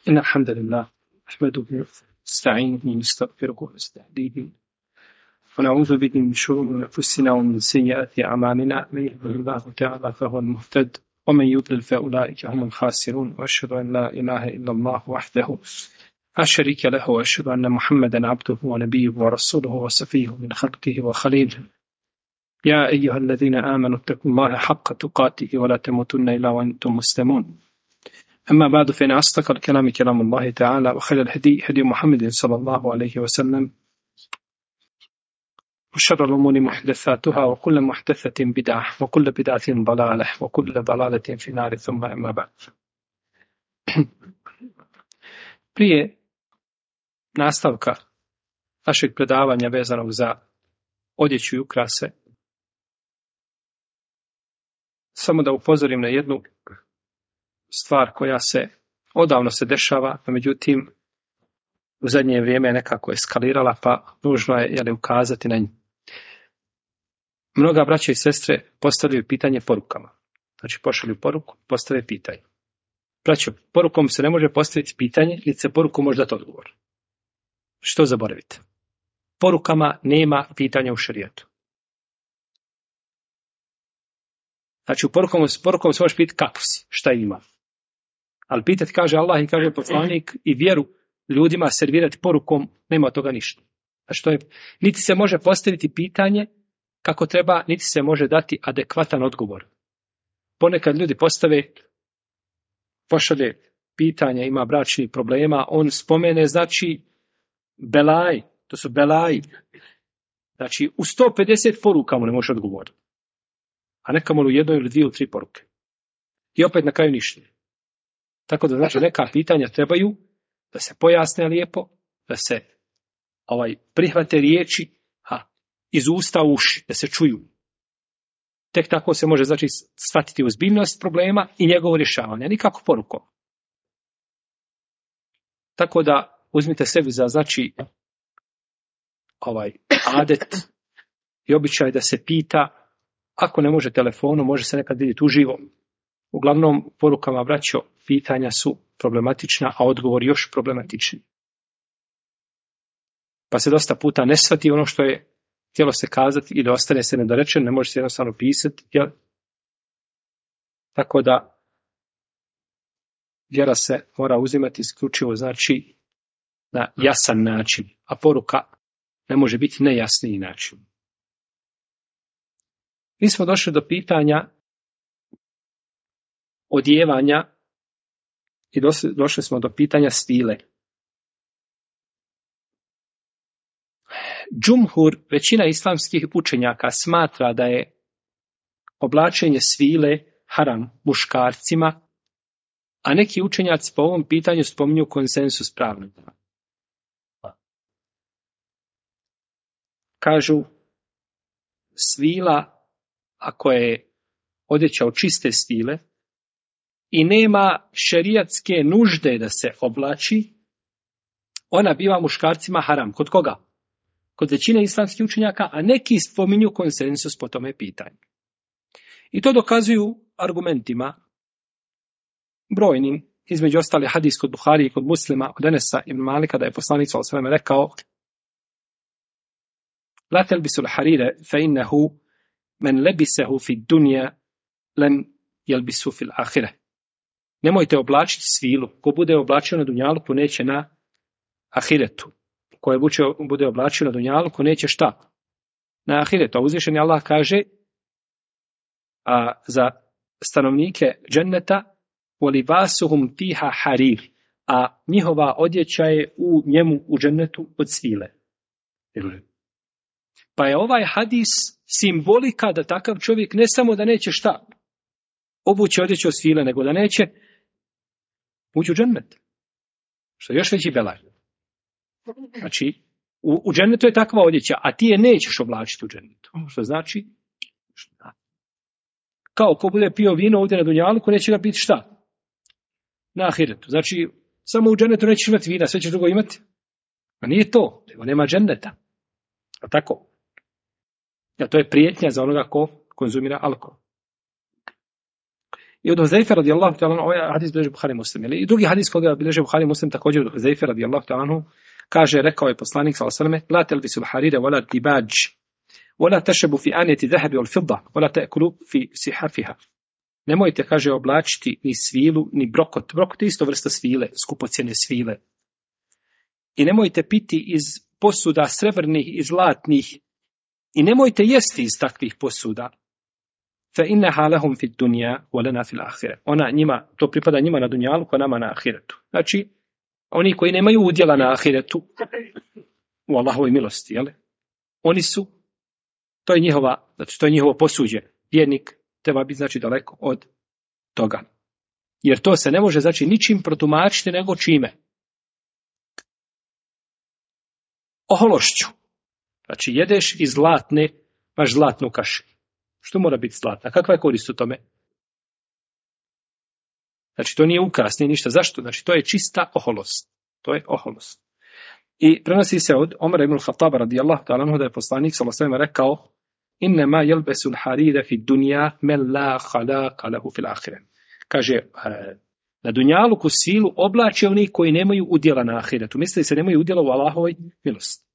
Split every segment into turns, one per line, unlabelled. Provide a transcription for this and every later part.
إن الحمد لله نحمده ونستعينه ونستغفره ونستهديه ونعوذ به من شرور أنفسنا ومن سيئات أعمالنا من يهده الله تعالى فهو المهتد ومن يضلل فأولئك هم الخاسرون وأشهد أن لا إله إلا الله وحده لا شريك له وأشهد أن محمدا عبده ونبيه ورسوله وصفيه من خلقه وخليله يا أيها الذين آمنوا اتقوا الله حق تقاته ولا تموتن إلا وأنتم مسلمون أما بعد فإن أصدق الكلام كلام الله تعالى وخير الهدي هدي محمد صلى الله عليه وسلم وشر الأمور محدثاتها وكل محدثة بدعة وكل بدعة ضلالة وكل ضلالة في النار ثم أما بعد. Prije nastavka našeg predavanja vezanog za odjeću i ukrase, samo da upozorim na jednu stvar koja se odavno se dešava, no međutim u zadnje vrijeme je nekako eskalirala, pa nužno je ukazati na nju. Mnoga braća i sestre postavljaju pitanje porukama. Znači pošalju poruku, postave pitanje. Braćo, porukom se ne može postaviti pitanje, niti se porukom može dati odgovor. Što zaboravite? Porukama nema pitanja u šerijatu. Znači, porukom se može pitati kako si, šta ima. Ali pitati, kaže Allah i kaže poslanik, i vjeru ljudima servirati porukom, nema od toga ništa. Znači, to je, niti se može postaviti pitanje kako treba, niti se može dati adekvatan odgovor. Ponekad ljudi pošalje pitanje, ima bračnih problema, on spomene, znači, belaj, to su belaji. Znači, u 150 poruka mu ne može odgovoriti. A nekamo u jednoj ili dvije ili tri poruke. I opet na kraju ništa. Tako da znači neka pitanja trebaju da se pojasne lijepo, da se prihvate riječi iz usta u uši, da se čuju. Tek tako se može znači shvatiti ozbiljnost problema i njegovo rješavanje, nikako porukom. Tako da uzmite sebi za znači adet i običaj da se pita. Ako ne može telefonom, može se nekad vidjeti uživo. Uglavnom, porukama, braćo, pitanja su problematična, a odgovor još problematičniji. Pa se dosta puta ne shvati ono što je htjelo se kazati ili ostane se nedorečeno, ne može se jednostavno pisati. Jel? Tako da vjera se mora uzimati isključivo znači na jasan način, a poruka ne može biti nejasniji način. Mi smo došli do pitanja odjevanja i došli smo do pitanja svile. Džumhur, većina islamskih učenjaka, smatra da je oblačenje svile haram muškarcima, a neki učenjaci po ovom pitanju spominju konsensus pravnika. Kažu, svila, ako je odjeća od čiste svile i nema šerijatske nužde da se oblači, ona biva muškarcima haram. Kod koga? Kod većine islamskih učenjaka, a neki spominju konsensus po tome pitanju. I to dokazuju argumentima brojnim, između ostali hadis kod Buhari i kod Muslima, od Enesa ibn Malika, da je poslanik sallallahu alejhi ve sellem rekao: La telbisul harire fa innahu men lebisehu fi dunja lem jelbisu fil ahire. Nemojte oblačiti svilu. Ko bude oblačio na dunjaluku, neće na ahiretu. Ko bude oblačio na dunjaluku, neće šta? Na ahiretu. A uzvišeni Allah kaže za stanovnike dženneta وَلِبَاسُهُمْ فِيهَا حَرِيرٌ, a njihova odjeća je u njemu u džennetu od svile. Pa je ovaj hadis simbolika da takav čovjek ne samo da neće šta obući odjeću od svile, nego da neće ući u džennet. Što je još veći belaj. Znači, u džennetu je takva odjeća, a ti je nećeš oblačiti u džennetu. Što znači? Kao ko bude pio vino ovdje na dunjaluku, neće ga piti šta? Na ahiretu. Znači, samo u džennetu nećeš imati vina, sve ćeš drugo imati. A nije to, nego nema dženneta. A tako? Ja, to je prijetnja za onoga ko konzumira alkohol. I od Huzeyfe radijallahu ta'ala, ovaj hadis bilježi Buhari Muslim. I drugi hadis koga bilježi Buhari Muslim također od Huzeyfe radijallahu ta'ala, kaže, rekao je poslanik sallallahu alejhi ve sellem: "La talbisul harira wala dibaj, wala tashabu fi aniyati dhahabi wal fidda, wala ta'kulu fi sihafiha." Nemojte, kaže, oblačiti ni svilu, ni brokot. Brokot je isto vrsta svile, skupocjene svile. I nemojte piti iz posuda srebrnih i zlatnih. I nemojte jesti iz takvih posuda. Fa innaha lahum fid dunya wa lana fil akhirah. Ona njima, to pripada njima na dunjalu, a nama na ahiretu. Znači, oni koji nemaju udjela na ahiretu, u Allahovoj milosti, jel? Oni su, to je njihova, znači to je njihovo posuđe. Vjernik treba biti, znači, daleko od toga. Jer to se ne može, znači, ničim protumačiti nego čime? Ohološću. Znači, jedeš iz zlatne, baš zlatnu kašu. Što mora biti zlatna? Kakva je korist u tome? Znači, to nije ukras, nije ništa. Zašto? Znači, to je čista oholost. To je oholost. I prenosi se od Omara ibn Khattaba radijallahu ta'ala anhu da je poslanik sallallahu alejhi ve sellem rekao: "Innama yalbasu al-harira fi dunya man la khalaqa lahu fil akhirah." Kaže, na dunjaluku svilu oblače oni koji nemaju udjela na ahiretu. Misli se nemaju udjela u Allahovoj milosti.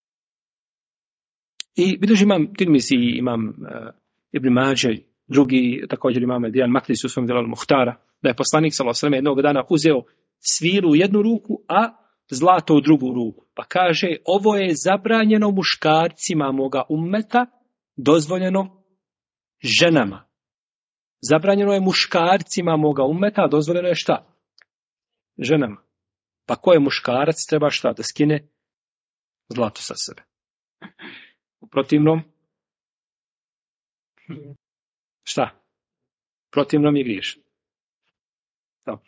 I bilježi imam Tirmizi, imam Ibn Mađe, drugi također imam Dijan Makdisi u svom djelu Muhtara, da je poslanik sallallahu alejhi ve sellem jednog dana uzeo svilu u jednu ruku, a zlato u drugu ruku. Pa kaže, ovo je zabranjeno muškarcima moga ummeta, dozvoljeno ženama. Zabranjeno je muškarcima moga ummeta, a dozvoljeno je šta? Ženama. Pa ko je muškarac, treba šta? Da skine zlato sa sebe. U protivnom, šta? Protivnom je griješ. Dobro.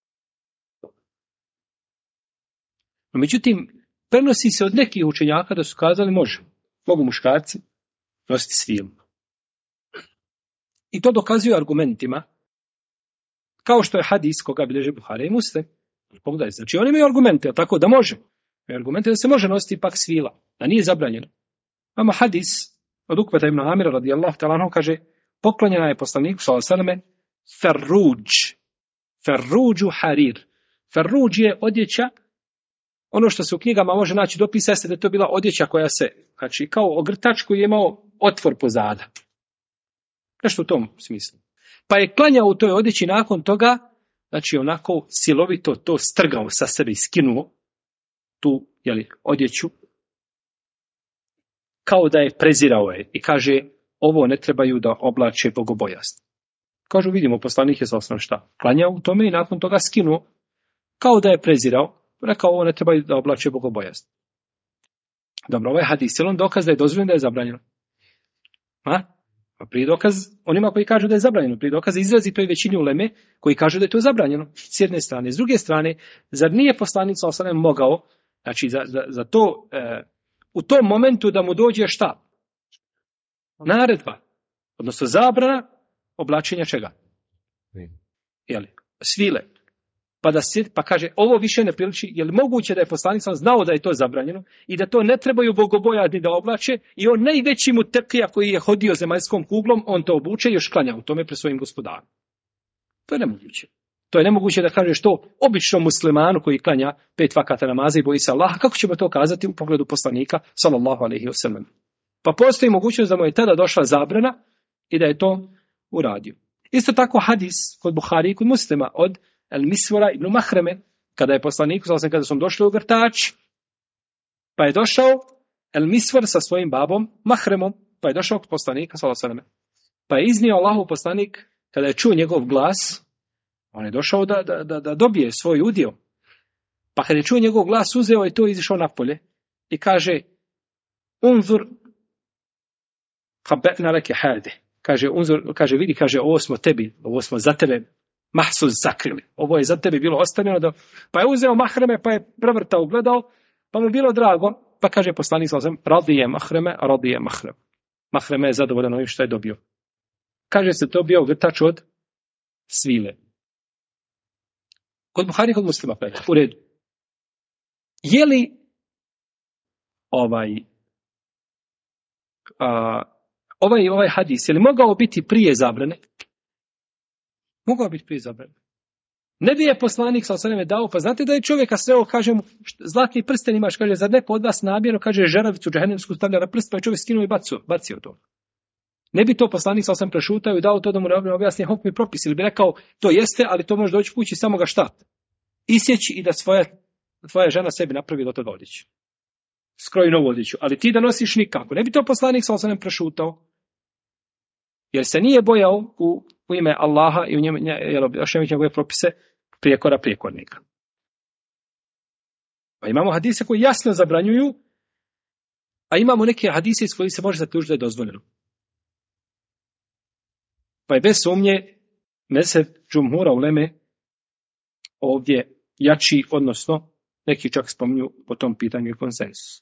No, međutim, prenosi se od nekih učenjaka da su kazali mogu muškarci nositi svilu. I to dokazuju argumentima, kao što je hadis koga bilježi Buhari i Muslim. Pogledajte, znači oni imaju argumente, tako da može. Imaju argumente da se može nositi ipak svila, da nije zabranjeno. Imamo hadis od Ukveta ibn Amira radijallahu ta'ala anhu, kaže, poklonjena je poslaniku sallallahu alejhi ve selleme ferruđu harir. Ferruđ je odjeća, ono što se u knjigama može naći dopisa jeste da je to bila odjeća koja se, znači kao ogrtač koji je imao otvor pozada. Nešto u tom smislu. Pa je klanjao u toj odjeći nakon toga, znači onako silovito to strgao sa sebe i skinuo tu, odjeću, kao da je prezirao je i kaže, ovo ne trebaju da oblače bogobojazno. Kažu, vidimo, poslanik je sallallahu šta? Klanjao u tome i nakon toga skinuo, kao da je prezirao, rekao, ovo ne trebaju da oblače bogobojazno. Dobro, ovaj hadis, je on dokaz da je dozvoljeno, da je zabranjeno? Pa prije dokaz onima koji kažu da je zabranjeno, prije dokaz izrazi toj većini uleme koji kažu da je to zabranjeno, s jedne strane. S druge strane, zar nije poslanik sallallahu alejhi ve sellem mogao, znači za to, u tom momentu da mu dođe šta? Naredba, odnosno zabrana oblačenja čega? Svile. Pa kaže, ovo više ne priliči, je li moguće da je poslanik znao da je to zabranjeno i da to ne trebaju bogobojazni da oblače i on najveći mutekija koji je hodio zemaljskom kuglom, on to obuče i još klanja u tome pred svojim gospodarom. To je nemoguće. To je nemoguće da kažeš to običnom muslimanu koji klanja 5 vakata namaza i boji se Allaha. Kako ćemo to kazati u pogledu poslanika, sallallahu alejhi ve sellem? Pa postoji mogućnost da mu je tada došla zabrana i da je to uradio. Isto tako hadis kod Buhari i kod Muslima od Al-Misvara ibn Mahreme, kada je poslanik, kada su došli u grtač, pa je došao Al-Misvar sa svojim babom Mahremom, pa je došao kod poslanika, pa je iznio Allahov poslanik, kada je čuo njegov glas, on je došao da dobije svoj udio. Pa kada je čuo njegov glas, uzeo je to i izišao napolje i kaže, unzur habetna reke hade. Kaže, vidi, kaže, ovo smo za tebe mahsuz sakrili. Ovo je za tebe bilo ostavljeno. Pa je uzeo Mahreme, pa je prevrtao, gledao, pa mu bilo drago. Pa kaže poslanik sallallahu alejhi ve sellem, radije Mahrem. Mahreme je zadovoljan ovim što je dobio. Kaže se to bio grtač od svile. Kod Buhari, kod Muslima, u redu. Je li ovaj hadis, je li mogao biti prije zabrane? Mogao biti prije zabrane. Ne bi je poslanik sa osaneme dao, pa znate da je čovjeka sreo, kaže mu, zlatni prsten imaš, kaže, zar neko od vas namjerno, kaže, žeravicu džehennemsku stavlja na prst, pa je čovjek skinuo i bacio to. Ne bi to poslanik sa osaneme prešutao i dao to da mu ne objasni hukmi propis, ili bi rekao, to jeste, ali to može doći kući samo ga šta? Isjeći i da tvoja žena sebi napravi do toga odjeću. Skroji novu odjeću, ali ti da nosiš nikako. Ne bi to poslanik sa osaneme prešutao. Jer se nije bojao u ime Allaha i u njegove propise prijekora prijekornika. Pa imamo hadise koji jasno zabranjuju, a imamo neke hadise iz kojih se može zaključiti da je dozvoljeno. Pa je bez sumnje mezheb džumhura uleme ovdje jači, odnosno neki čak spominju po tom pitanju i konsensus.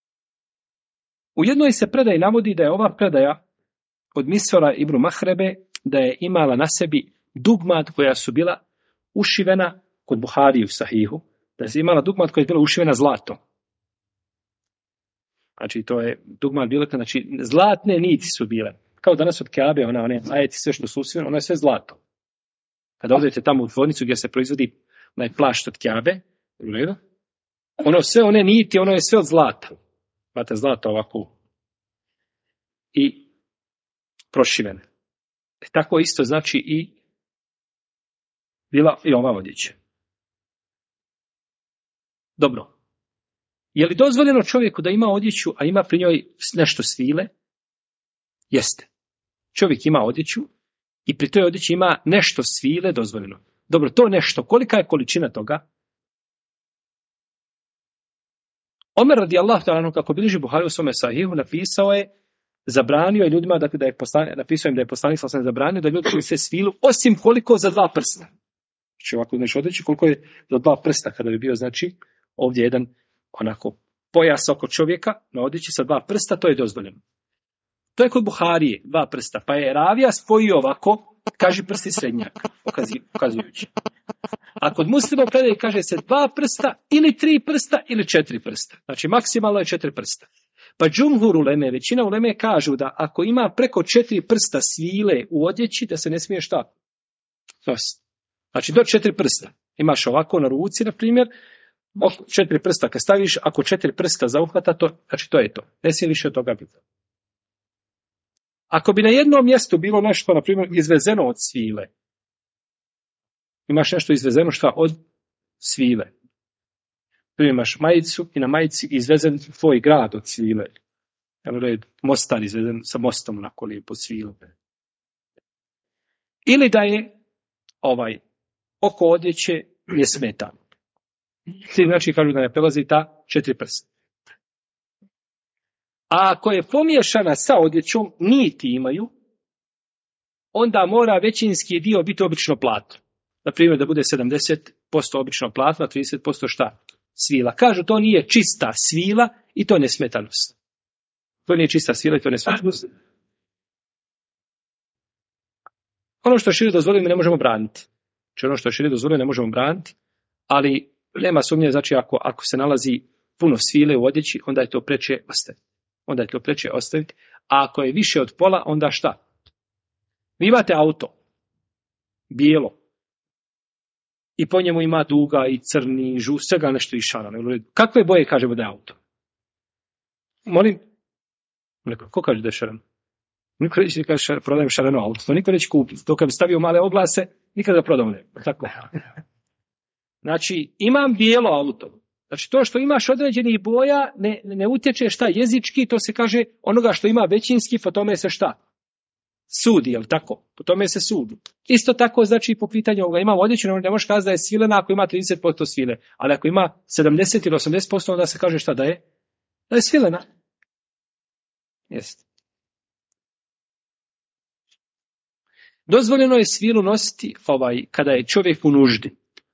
U jednoj se predaji navodi da je ova predaja od Misvara ibn Mahrebe, da je imala na sebi dugmad koja su bila ušivena kod Buhari u Sahihu, da je imala dugmad koja je bila ušivena zlatom. Znači, to je dugmad bila, znači, zlatne niti su bile. Kao danas od Kaabe, one ajeti, sve što su usvijene, ono je sve zlato. Kada odete tamo u tvornicu gdje se proizvodi onaj plašt od Kaabe, ono sve, one niti, ono je sve od zlata. Imate zlato ovako i prošivene. Tako isto znači i bila i ova odjeća. Dobro. Je li dozvoljeno čovjeku da ima odjeću, a ima pri njoj nešto svile? Jeste. Čovjek ima odjeću i pri toj odjeći ima nešto svile, dozvoljeno. Dobro, to nešto, kolika je količina toga? Omer radijallahu ta'ala, kako bilježi Buhari u svome sahihu, napisao je, zabranio je ljudima, dakle, napisao im da je poslanik sam zabranio da ljudi se svilu, osim koliko za 2 prsta. Znači ovako nešto odreći, koliko je za 2 prsta, kada bi bio, znači, ovdje jedan onako pojas oko čovjeka na odjeći sa 2 prsta, to je dozvoljeno. To je kod Buharije, 2 prsta, pa je ravija spojio ovako, kaže prsti srednjak, ukazujući. A kod Muslima u predaji kaže se 2 prsta, ili 3 prsta, ili 4 prsta. Znači maksimalno je 4 prsta. Pa džumhur uleme, većina uleme kažu da ako ima preko 4 prsta svile u odjeći, da se ne smije šta? Znači do 4 prsta. Imaš ovako na ruci, na primjer, 4 prsta kad staviš, ako 4 prsta zauhvata, znači to je to. Ne smije više od toga biti. Ako bi na jednom mjestu bilo nešto, na primjer, izvezeno od svile, imaš nešto izvezeno šta od svile. Primjer, imaš majicu i na majici izvezen tvoj grad od svile. Mostar izvezen sa mostom onako lijepo svile. Ili da je oko odjeće je smetano. Znači kažu da ne prelazi ta 4 prsta. A ako je pomiješana sa odjećom, niti imaju, onda mora većinski dio biti obično platno. Na primjer da bude 70% obično platno, a 30% šta? Svila. Kažu to nije čista svila i to je nesmetanost. To nije čista svila i to je nesmetanost. Ono što je širi dozvoljeno mi ne možemo braniti. Znači ono što je širi dozvoljeno ne možemo braniti, ali nema sumnje, znači ako se nalazi puno svile u odjeći, onda je to preče ostaviti. A ako je više od pola, onda šta? Vi imate auto, bijelo, i po njemu ima duga i crni, i žut, svega nešto i šarano. Kakve boje kažemo da je auto? Molim? Ko kaže da je šarano? Niko reći da prodajem šarano auto, to niko neće kupiti. To kad bi stavio male oglase, nikada ga prodao ne. Tako. Znači, imam bijelo auto. Znači, to što imaš određenih boja ne utječe šta jezički, to se kaže onoga što ima većinski, po tome se šta? Sudi, jel tako? Po tome se sudi. Isto tako, znači, po pitanju ovoga imam odjeću, ne možeš kazati da je svilena ako ima 30% svile, ali ako ima 70 ili 80%, onda se kaže šta da je? Da je svilena. Jeste. Dozvoljeno je svilu nositi kada je čovjek u nuždi.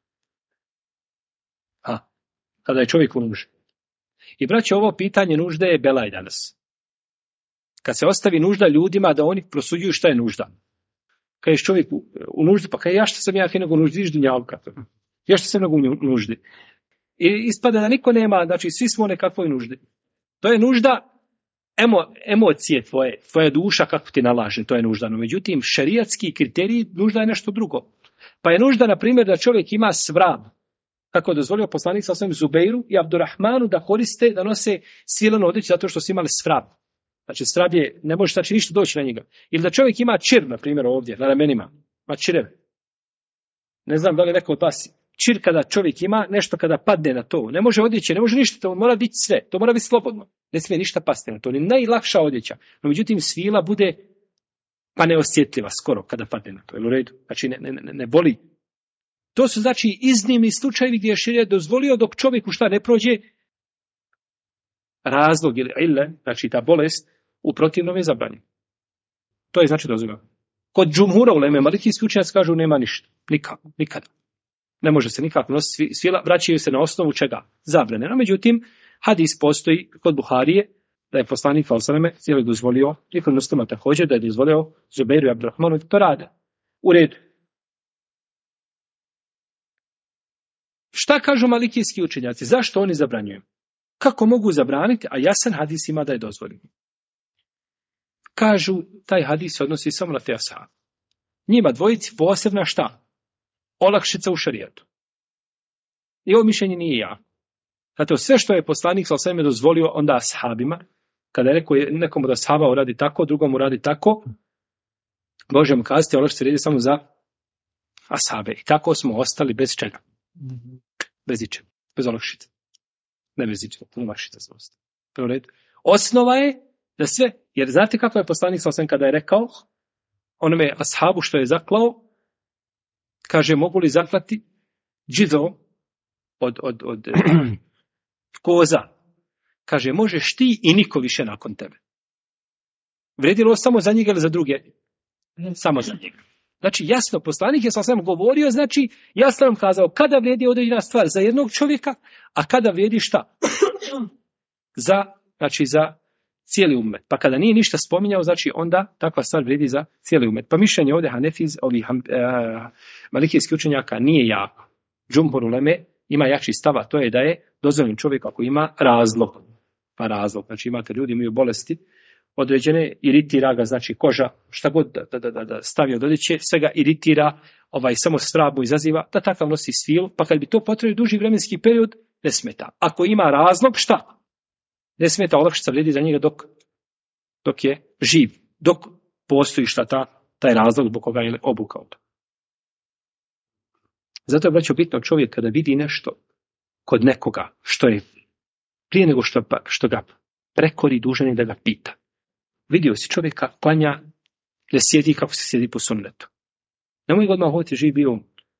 Kada je čovjek u nuždi. I braće, ovo pitanje nužde je belaj danas. Kad se ostavi nužda ljudima da oni prosuđuju šta je nužda. Kad je čovjek u nuždi, pa ja što sam nego u nuždi, viš dunjalka. Ja što sam nego u nuždi. I ispada da niko nema, znači svi smo u nekakvoj nuždi. To je nužda emocije tvoja duša kako ti nalaže, to je nuždano. Međutim, šerijatski kriterij nužda je nešto drugo. Pa je nužda, na primjer, da čovjek ima svrab. Kako je dozvolio poslanik sa svojim Zubeiru i Abdurrahmanu da koriste, da nose svilenu odjeću zato što su imali svrab. Znači, svrab je, ne može znači ništa doći na njega. Ili da čovjek ima čir, na primjer, ovdje, na ramenima. Ma čireve. Ne znam da li neko od vas, čir kada čovjek ima, nešto kada padne na to. Ne može odjeće, ne može ništa, to mora biti sve. To mora biti slobodno. Ne smije ništa pasti na to. Ni najlakša odjeća. No, međutim, svila bude pa neosjetljiva skoro kada padne na to. Jel u redu? Znači, ne boli. To su znači iznimni slučajevi gdje je šerijat dozvolio dok čovjeku šta ne prođe razlog ili znači ta bolest u protivnom je zabranjeno. To je znači dozvoljeno. Kod džumhura uleme malikijski učenjaci kažu nema ništa. Nikada. Ne može se nikako nositi svila, vraćaju se na osnovu čega? Zabrane. No, međutim, hadis postoji kod Buharije da je poslanik sallallahu alejhi dozvolio, i kod Muslima također da je dozvolio Zubeiru i Abdurrahmanu da to rade. U redu. Šta kažu malikijski učenjaci? Zašto oni zabranjuju? Kako mogu zabraniti, a jasan hadis ima da je dozvoljeno? Kažu, taj hadis se odnosi samo na te ashabe. Njima dvojici posebna šta? Olakšica u šerijatu. I ovo mišljenje nije jako. Zato sve što je poslanik sallallahu alejhi ve sellem dozvolio onda ashabima, kada je rekao nekomu da ashaba uradi tako, drugom uradi tako, možemo kazati olakšica redi samo za ashabe. I tako smo ostali bez čega? Bez ičega. Bez olakšice. Ne bez ičega. Olakšica smo ostali. Osnova je da sve, jer znate kako je poslanik sallallahu alejhi ve sellem kada je rekao onome ashabu što je zaklao, kaže, mogu li zaklati džizo od koza? Kaže, možeš ti i niko više nakon tebe. Vredilo samo za njega ili za druge? Samo za njega. Znači, jasno, poslanik je sam govorio, znači, jasno nam kazao kada vrijedi određena stvar za jednog čovjeka, a kada vrijedi šta? za cijeli ummet. Pa kada nije ništa spominjao, znači onda takva stvar vrijedi za cijeli ummet. Pa mišljenje ovdje Hanefiz, ovih malikijskih učenjaka nije jako. Džumhur uleme ima jači stava, to je da je dozvoljen čovjek ako ima razlog. Pa razlog, znači imate ljudi imaju bolesti određene, iritira ga, znači koža, šta god da stavi od odjeće, sve ga iritira, samo svrab izaziva, da takav nosi svilu, pa kad bi to potrebio duži vremenski period, ne smeta. Ako ima razlog, šta? Ne smeta, olakšica vrijedi za njega dok je živ, dok postoji šta taj razlog zbog koga je obukao to. Zato je, braćo, bitno čovjek kada vidi nešto kod nekoga što je prije nego što ga prekori, dužan je da ga pita. Vidio si čovjeka klanja, da sjedi kako se sjedi po sunnetu. Nemoj ga odmah hoditi, živ bio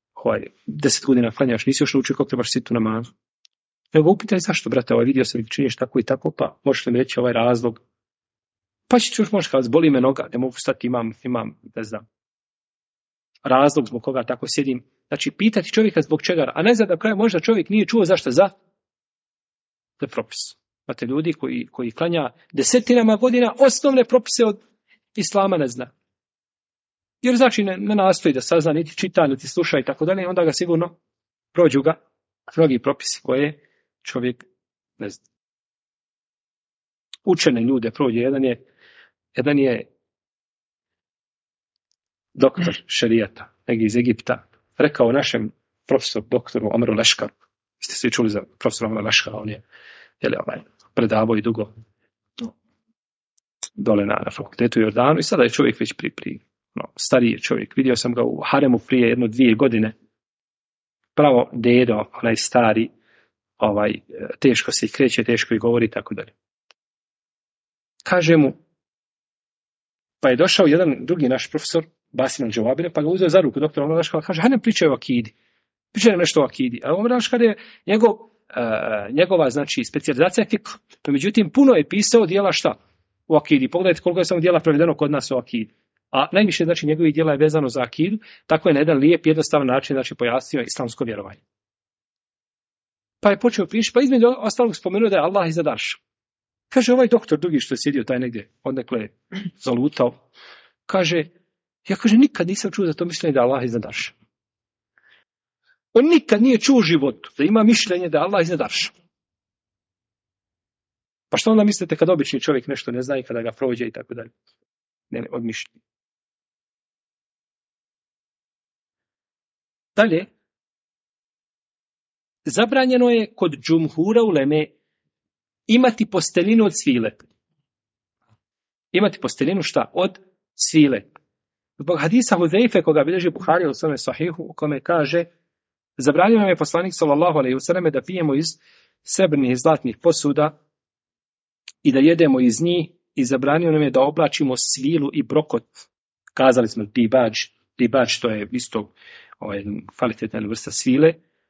10 godina klanjaš, nisi još naučio kako trebaš siti u namazu. Nego upitaj zašto, brate, vidio sam činiš tako i tako, pa možeš li mi reći ovaj razlog? Pa će čuš, možeš kazi, boli me noga, ne mogu stati, imam, ne znam, razlog zbog koga tako sjedim. Znači, pitati čovjeka zbog čega, a ne za da kraju možda čovjek nije čuo zašto za propis. Imate ljudi koji klanja desetinama godina osnovne propise od islama ne zna. Jer znači ne nastoji da sazna, niti čita, niti sluša i tako dalje, onda ga sigurno prođu ga mnogi propisi koje čovjek ne zna. Učene ljude prođe, jedan je doktor šerijata, negdje iz Egipta, rekao našem profesoru, doktoru Omeru Leškaru. Ste svi čuli za profesora Omera Leškara, on je predavao i dugo dole na fakultetu u Jordanu i sada je čovjek već stariji je čovjek. Vidio sam ga u haremu prije 1-2 godine. Pravo dedo, onaj stari, teško se i kreće, teško i govori i tako dalje. Kaže mu, pa je došao jedan drugi naš profesor, Basim al-Džavabire, pa ga uzeo za ruku doktor Omer Leškar, kaže, hajde pričaj o akidi. Pričaj nešto o akidi. A Omer Leškar je njegova, znači, specijalizacija fikh. Pa međutim, puno je pisao dijela šta? U akidi. Pogledajte koliko je samo dijela prevedeno kod nas u akidi. A najviše, znači, njegovih dijela je vezano za akidu, tako je na jedan lijep, jednostavan način, znači, pojasnio islamsko vjerovanje. Pa je počeo pričati, pa između ostalog spomenuo da je Allah iznad arša. Kaže, ovaj doktor drugi što je sjedio taj negdje, odnekle je zalutao, kaže, nikad nisam čuo za to mišljenje da je Allah iznad arša. On nikad nije čuo u životu da ima mišljenje da je Allah iznad arša. Pa što onda mislite kad obični čovjek nešto ne zna i kada ga prođe i tako dalje? Ne, od mišljenja. Dalje, zabranjeno je kod džumhura uleme imati posteljinu od svile. Imati posteljinu šta? Od svile. Zbog hadisa Huzeife, koga bilježi Buhari u svome sahihu, u kome kaže, zabranjeno nam je poslanik sallallahu alejhi ve selleme da pijemo iz srebrnih i zlatnih posuda i da jedemo iz njih, i zabranio nam je da oblačimo svilu i brokot. Kazali smo dibač, to je isto kvalitetna vrsta svile.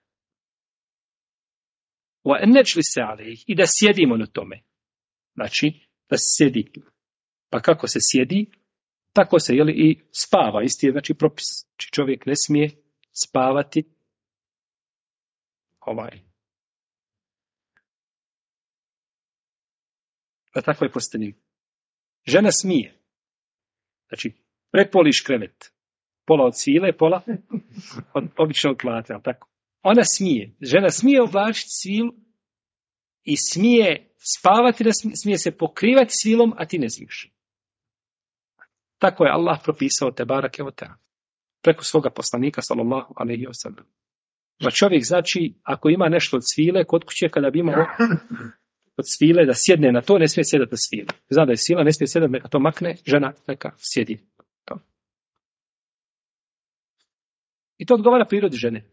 I da sjedimo na tome. Znači, da se sjedi. Pa kako se sjedi, tako se i spava. Isti je znači propis. Znači čovjek ne smije spavati na takvoj posteljini. Žena smije. Znači, prepoliš krevet. Pola od svile, pola od običnog plata. Tako. Ona smije. Žena smije oblačiti svilu i smije spavati, smije se pokrivati svilom, a ti ne smiješ. Tako je Allah propisao te barake o te. Preko svoga poslanika, sallallahu alejhi ve sellem. Pa čovjek, znači, ako ima nešto od svile, kod kuće, kada bi imao od svile da sjedne na to, ne smije sjedati na svile. Zna da je svila, ne smije sjedati, neka to makne, žena neka sjedi. To. I to odgovara prirodi žene.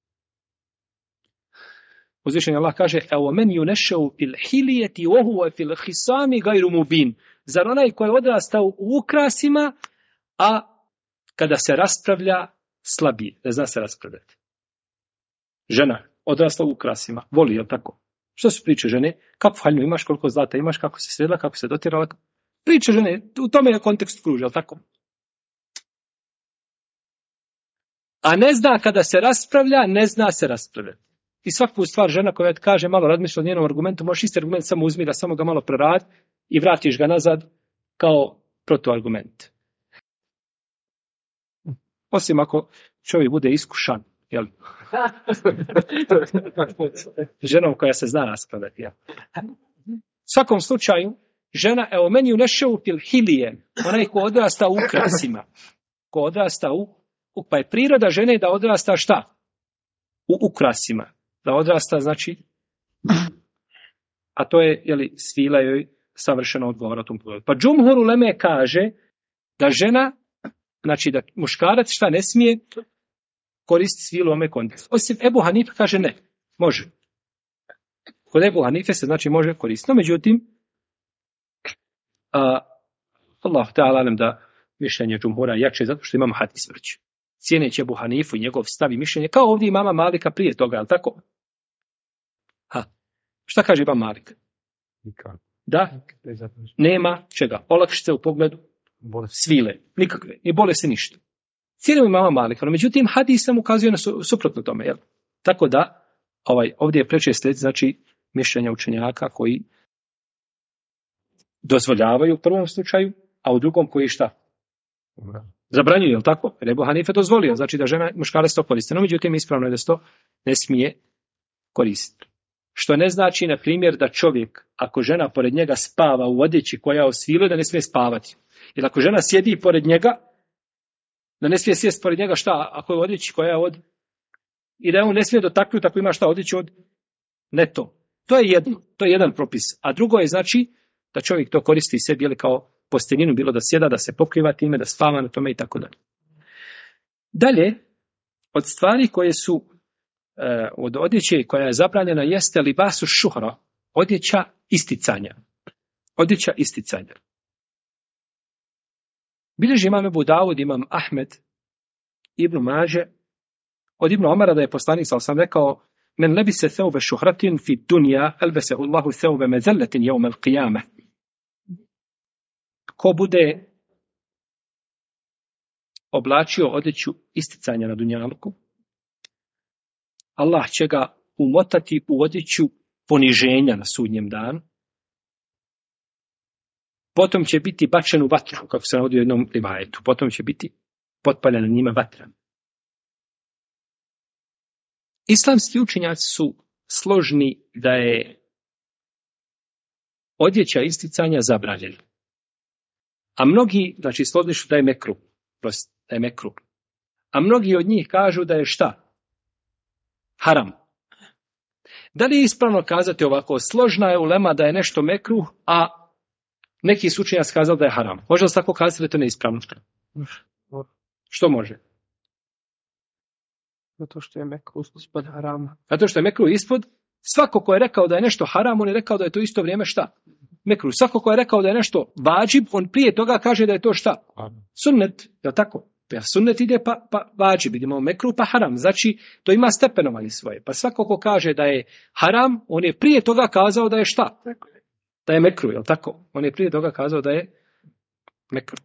Uzvišeni Allah kaže: "Evo men yunashu fil hilyati wa huwa fil khisami ghayru mubin." Zar onaj koji odrasta u ukrasima, a kada se raspravlja slabije, ne zna se raspravljati. Žena odrasla u ukrasima, voli, je li tako? Što su priče žene? Kakvu haljnu imaš, koliko zlata imaš, kako se sredila, kako se dotirala. Priče žene, u tome je kontekst kruži, je li tako? A ne zna kada se raspravlja, ne zna se raspravljati. I svaku stvar žena koja ti kaže, malo razmišlja o njenom argumentu, možeš isti argument samo uzmi da samo ga malo preradi i vratiš ga nazad kao protuargument. Osim ako čovjek bude iskušan, jel? Ženom koja se zna raspravljati, jel? U svakom slučaju, žena, evo meni unešao fil hilije, onaj ko odrasta u ukrasima, ko odrasta pa je priroda žene da odrasta šta? U ukrasima. Da odrasta, znači, a to je, svila joj savršeno odgovara tom pogledu. Pa džumhur uleme kaže da žena, znači da muškarac šta ne smije koristiti svilu u ome kontekstu. Osim Ebu Hanife kaže ne, može. Kod Ebu Hanife se znači može koristiti. No, međutim, Allah ta'ala nam da mišljenje džumhura jače zato što imamo hadis vrći. Cijeneći Ebu Hanifu i njegov stav i mišljenje, kao ovdje imama Malika prije toga, je li tako? Šta kaže Imam Malik? Da? Nema čega. Olakšice u pogledu svile. Nikakve. I bolesti ništa. Cijenimo Imama Malika. No, međutim, hadis nam ukazuje na suprotno tome. Jel? Tako da, ovdje je preče slijed, znači, mišljenja učenjaka koji dozvoljavaju u prvom slučaju, a u drugom koji šta? Zabranjuju, je li tako? Ebu Hanife dozvolio, znači da žena muškarac to koriste. No, međutim, ispravno je da se to ne smije koristiti. Što ne znači, na primjer, da čovjek, ako žena pored njega spava u odjeći koja osviluje, da ne smije spavati. Jer ako žena sjedi pored njega, da ne smije sjesti pored njega šta? Ako je u odjeći koja je od... I da on ne smije dotaknuti ako ima šta odjeći od... Ne to. To je jedan propis. A drugo je znači da čovjek to koristi sebi ili kao posteljinu, bilo da sjeda, da se pokriva time, da spava na tome i tako dalje. Dalje, od stvari koje su od odjeće koja je zabranjena jeste libasu šuhra, odjeća isticanja. Odjeća isticanja. Bilježi imam Ebu Davud, imam Ahmed, Ibn Mađe, od Ibn Omara da je poslanik sam rekao: Men lebise theube šuhratin fi dunja, elbesehu Allahu theube mezelletin jevmel qiyamah. Ko bude oblačio odjeću isticanja na dunjalku, Allah će ga umotati u odjeću poniženja na sudnjem danu. Potom će biti bačen u vatru, kako se navodi u jednom rivajetu. Potom će biti potpaljena njima vatra. Islamski učenjaci su složni da je
odjeća isticanja zabranjena. A mnogi, znači složnišu da je mekruh, da je mekruh. A mnogi od njih kažu da je šta? Haram. Da li je ispravno kazati ovako, složna je ulema da je nešto mekruh, a neki su učenjaci kazali da je haram. Može li se tako kazati da je to neispravno? Što može?
Zato što je mekruh ispod harama.
Zato što je mekruh ispod. Svako ko je rekao da je nešto haram, on je rekao da je to isto vrijeme šta? Mekruh. Svako ko je rekao da je nešto vađib, on prije toga kaže da je to šta? Sunnet, je li tako? Pa sunnet ide pa vađib, idemo mekruh pa haram. Znači, to ima stepenovanje svoje. Pa svako ko kaže da je haram, on je prije toga kazao da je šta? Da je mekruh, je li tako? On je prije toga kazao da je mekruh.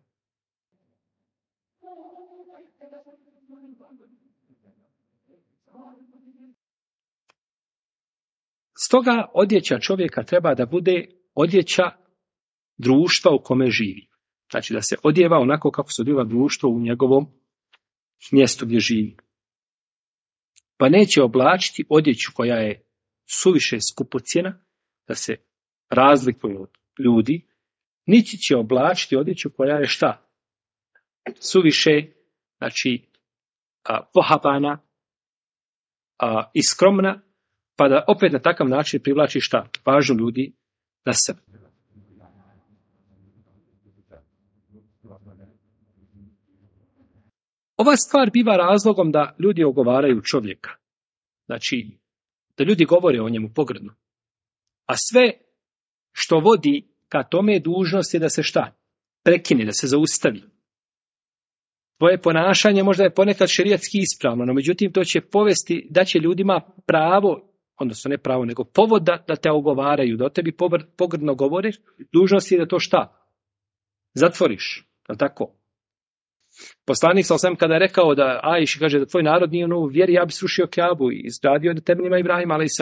Stoga odjeća čovjeka treba da bude odjeća društva u kome živi. Znači da se odjeva onako kako se odjeva društvo u njegovom mjestu gdje živi. Pa neće oblačiti odjeću koja je suviše skupocjena, da se razlikuje od ljudi, niti će oblačiti odjeću koja je šta? Suviše, znači, pohabana i skromna, pa da opet na takav način privlači šta? Pažnju ljudi na sebe. Ova stvar biva razlogom da ljudi ogovaraju čovjeka. Znači, da ljudi govore o njemu pogrdno. A sve što vodi ka tome dužnost je da se šta? Prekine, da se zaustavi. Tvoje ponašanje možda je ponekad šerijatski ispravno, no međutim to će povesti, da će ljudima pravo, odnosno ne pravo, nego povod da te ogovaraju, da o tebi pogrdno govore, dužnost je da to šta? Zatvoriš, je li tako? Poslanik sallallahu kada je rekao da Ajši kaže da tvoj narod nije u vjeri, ja bi srušio Kjabu i izgradio na temeljima Ibrahima a.s.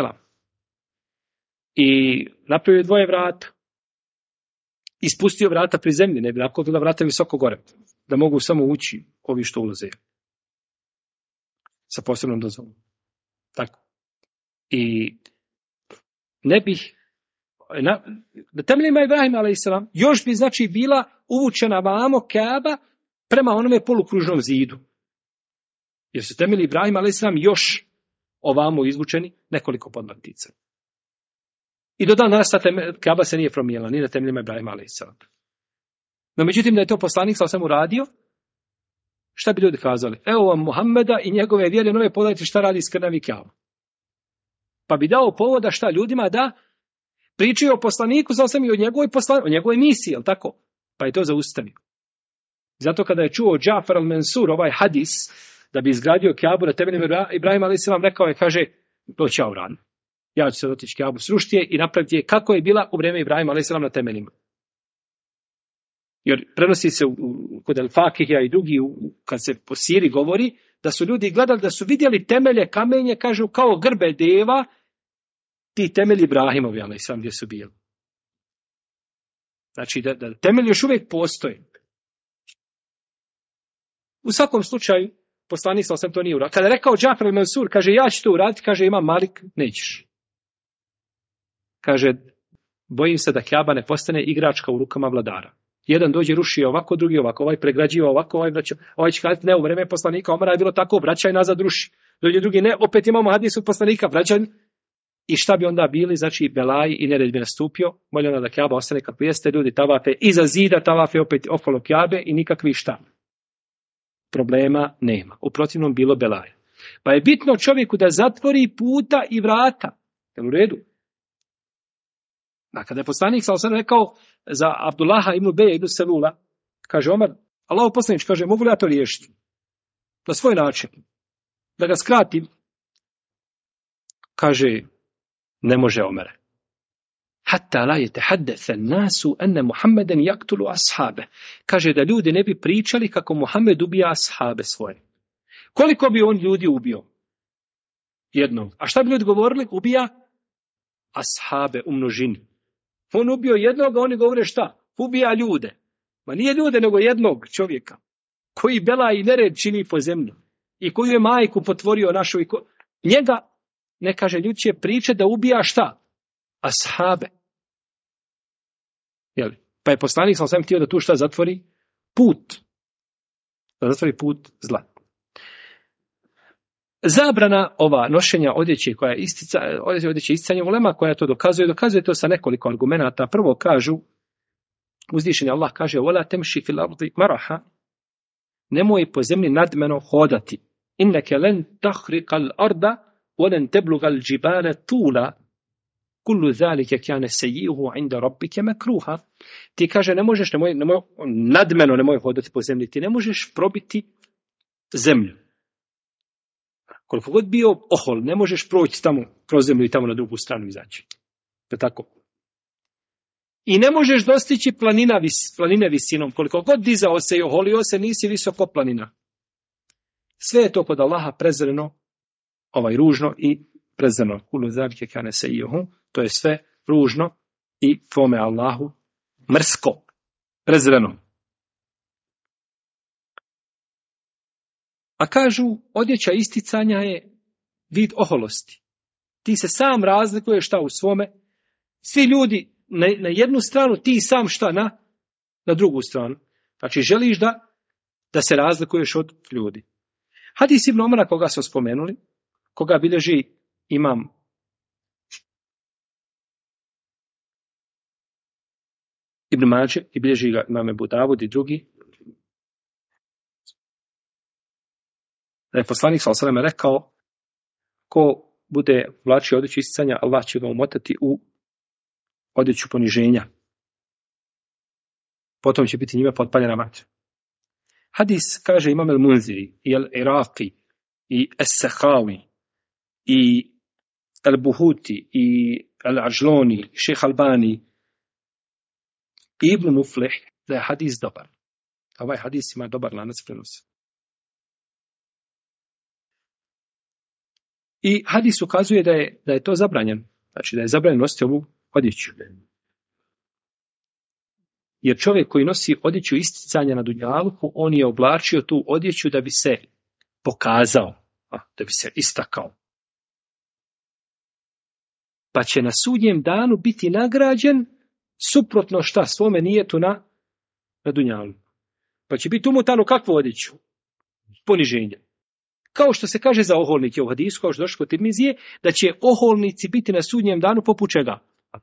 I napravio 2 vrata. Ispustio vrata pri zemlji, ne bi nakon toga vrata visoko gore, da mogu samo ući ovi što ulaze. Sa posebnom dozvolom. Tako. I ne bih na temeljima Ibrahima a.s. još bi znači bila uvučena vamo Kjaba prema onome polukružnom zidu. Jer su temelji Ibrahima a.s. još ovamo izvučeni nekoliko podmornica. I do dan danas Kjaba se nije promijenila, ni na temeljima Ibrahima a.s. No međutim da je to poslanik sallallahu uradio, šta bi ljudi kazali? Evo vam Muhammeda i njegove vjere nove, pogledajte šta radi skrnavi Kjaba. Pa bi dao povoda šta ljudima da pričaju o poslaniku sallallahu i o njegovoj misiji, jel tako? Pa je to zaustavio. Zato kada je čuo Džafar al-Mansur ovaj hadis da bi izgradio Kjabu na temeljima Ibrahima a.s. rekao je, kaže, to će ja uraditi. Ja ću se otići Kjabu srušiti i napraviti je kako je bila u vrijeme Ibrahima a.s. na temeljima. Jer prenosi se kod El-Fakihija i drugi, kad se po Siri govori, da su ljudi gledali, da su vidjeli temelje kamenje, kažu, kao grbe deva, ti temelji Ibrahimovi a.s. gdje su bili. Znači, da temelji još uvijek postoje. U svakom slučaju, poslanik sallallahu to nije uradio. Kada je rekao Džafar al-Mansur, kaže, ja ću to uraditi, kaže, Imam Malik, nećeš. Kaže, bojim se da Kjaba ne postane igračka u rukama vladara. Jedan dođe, ruši ovako, drugi ovako, ovaj pregrađiva ovako, ovaj će kazati, ne, u vreme poslanika Omara je bilo tako, vraćaj nazad, ruši. Dođe drugi, ne, opet imamo hadis od poslanika, vraćaj. I šta bi onda bili, znači, belaj i nered bi nastupio, moljeno da Kjaba ostane kako jeste, ljudi tavafe iza zida, tavafe opet okolo Kjabe i nikakvi šta. Problema nema. U protivnom bilo belaja. Pa je bitno čovjeku da zatvori puta i vrata. Jel u redu? A kada je poslanik sallallahu rekao za Abdullaha ibn Beja ibn Selula, kaže Omar, Allahov poslanič, kaže, mogu li ja to riješiti? Na svoj način. Da ga skratim. Kaže, ne može Omere. Hatta la yatahaddatha an-nasu anna Muhammadan yaqtulu ashabe. Kaže da ljudi ne bi pričali kako Muhammed ubija ashabe svoje. Koliko bi on ljudi ubio? Jednog. A šta bi ljudi govorili? Ubija ashabe u množini. On ubio jednog, a oni govore šta? Ubija ljude. Ma nije ljude, nego jednog čovjeka. Koji bela i nered čini po zemlji. I koju je majku potvorio našu. Njega, ne kaže, ljudi će pričati da ubija šta? Ashabe. Jeli? Pa je poslanik sam htio da tu šta zatvori? Put. Da zatvori put zla. Zabrana ova nošenja odjeće koja je odjeće isticanja ulema koja to dokazuje to sa nekoliko argumenata. Prvo kažu, uzvišeni Allah kaže: "Wala tamshi fil ardi maraha", nemoj po zemlji nadmeno hodati. "Innaka lan tahriqa al-arda wa lan tablugha al-jibala tula. Kullu zalika kana sayyi'uhu 'inda rabbika makruha." Ti kaže nemoj nadmeno nemoj hodati po zemlji, ti ne možeš probiti zemlju. Koliko god bio ohol, ne možeš proći tamo kroz zemlju i tamo na drugu stranu izaći. To je tako. I ne možeš dostići planine visinom. Koliko god dizao se i oholio se, nisi visoko planina. Sve je to kod Allaha prezreno, ružno i prezreno. Kullu zalike kane sayyi'uhu, to je sve ružno i tvome Allahu mrsko, prezreno. A kažu, odjeća isticanja je vid oholosti. Ti se sam razlikuješ šta u svome. Svi ljudi na jednu stranu, ti sam šta na drugu stranu. Znači želiš da se razlikuješ od ljudi. Hadis Ibn Omara, koga smo spomenuli, koga bilježi imam Ibn Mađe i bilježi ga imam Ebu Davud i drugi, da je poslanik sallallahu alejhi ve sellem rekao: ko bude vlačio odjeću isticanja, Allah će ga umotati u odjeću poniženja. Potom će biti njime potpaljena vatra. Hadis kaže imam el-Munziri i el-Iraqi i es-Sakhawi i el-Buhuti i el-Ajloni, šejh Albani i Ibn Muflih da je hadis dobar. Ovaj hadis ima dobar lanac prenosa. I hadis ukazuje da je to zabranjeno. Znači da je zabranjeno nositi ovu odjeću. Jer čovjek koji nosi odjeću isticanja na dunjaluku, on je oblačio tu odjeću da bi se pokazao, da bi se istakao. Pa će na sudnjem danu biti nagrađen suprotno šta svome nijetu na dunjaluku. Pa će biti umotano kakvu odjeću? Poniženje. Kao što se kaže za oholnike u hadisu, kao što došlo kod Tirmizije, da će oholnici biti na sudnjem danu poput čega?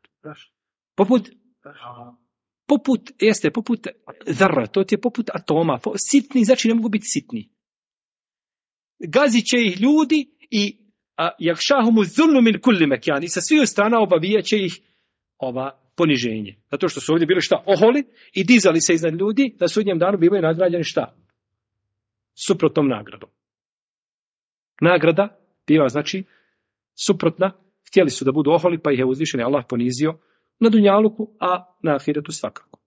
Poput zarra, to je poput atoma. Sitni, znači ne mogu biti sitni. Gazit će ih ljudi i jakšahumu zulnu min kulli mekan, i sa svih strana obavijat će ih poniženje. Zato što su ovdje bili šta? Oholi i dizali se iznad ljudi, na sudnjem danu bivaju nagrađeni šta? Suprotnom nagradom. Nagrada biva znači suprotna. Htjeli su da budu oholi, pa ih je uzvišeni Allah ponizio na dunjaluku, a na ahiretu svakako.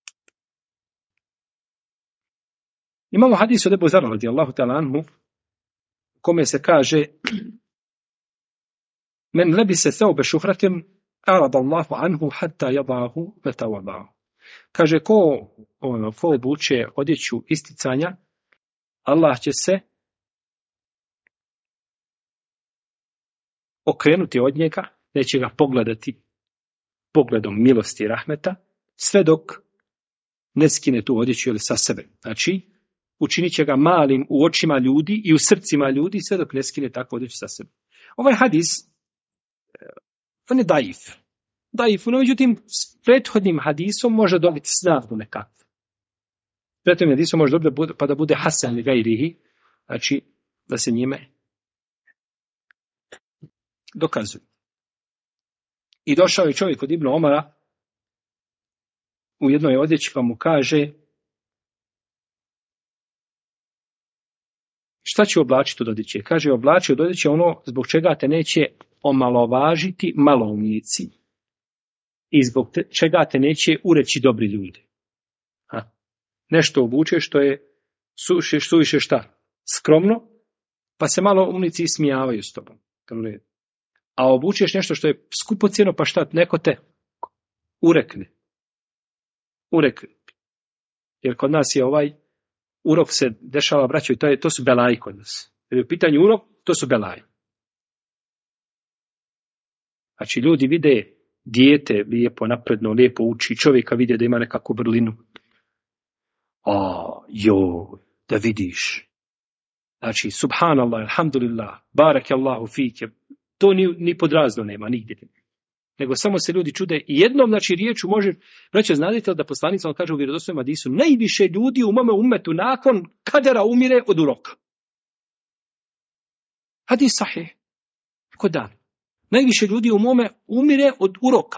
Imamo hadis od Ebu Zara radijallahu ta'ala anhu, kome se kaže: men lebise thawbe šuhratin arada Allahu anhu hatta yadahu meta wadahu. Kaže, ko obuče odjeću isticanja, Allah će se okrenuti od njega, neće ga pogledati pogledom milosti i rahmeta, sve dok ne skine tu odjeću ili sa sebe. Znači, učinit će ga malim u očima ljudi i u srcima ljudi, sve dok ne skine takvu odjeću sa sebe. Ovaj hadis, on je daif, no međutim, s prethodnim hadisom može dobiti snagu nekakvu. Prethodnim hadisom može dobiti pa da bude hasan li gajrihi, znači da se njime dokazuje. I došao je čovjek od Ibn Omara u jednoj odjeći, pa mu kaže: šta će oblačiti od odjeće? Kaže, oblači od odjeće ono zbog čega te neće omalovažiti maloumnici i zbog čega te neće ureći dobri ljudi. Nešto obuče što je suviše šta? Skromno, pa se maloumnici ismijavaju s tobom. A obučeš nešto što je skupocjeno, pa šta, neko te urekne. Jer kod nas je urok se dešava, braćo, i to su belaji kod nas. Jer je u pitanju urok, to su belaji. Znači ljudi vide dijete lijepo, napredno, lijepo uči, čovjeka vidi da ima nekakvu vrlinu. Da vidiš. Znači, subhanallah, alhamdulillah, barakallahu fike, to ni pod razno nema, nigdje. Nego samo se ljudi čude i jednom, znači, riječu može, braćo, znate li da poslanica, on kaže u vjerodostojnom hadisu, najviše ljudi u mome ummetu nakon kadera umire od uroka. Hadis sahih. Kod dan. Najviše ljudi u mome umire od uroka.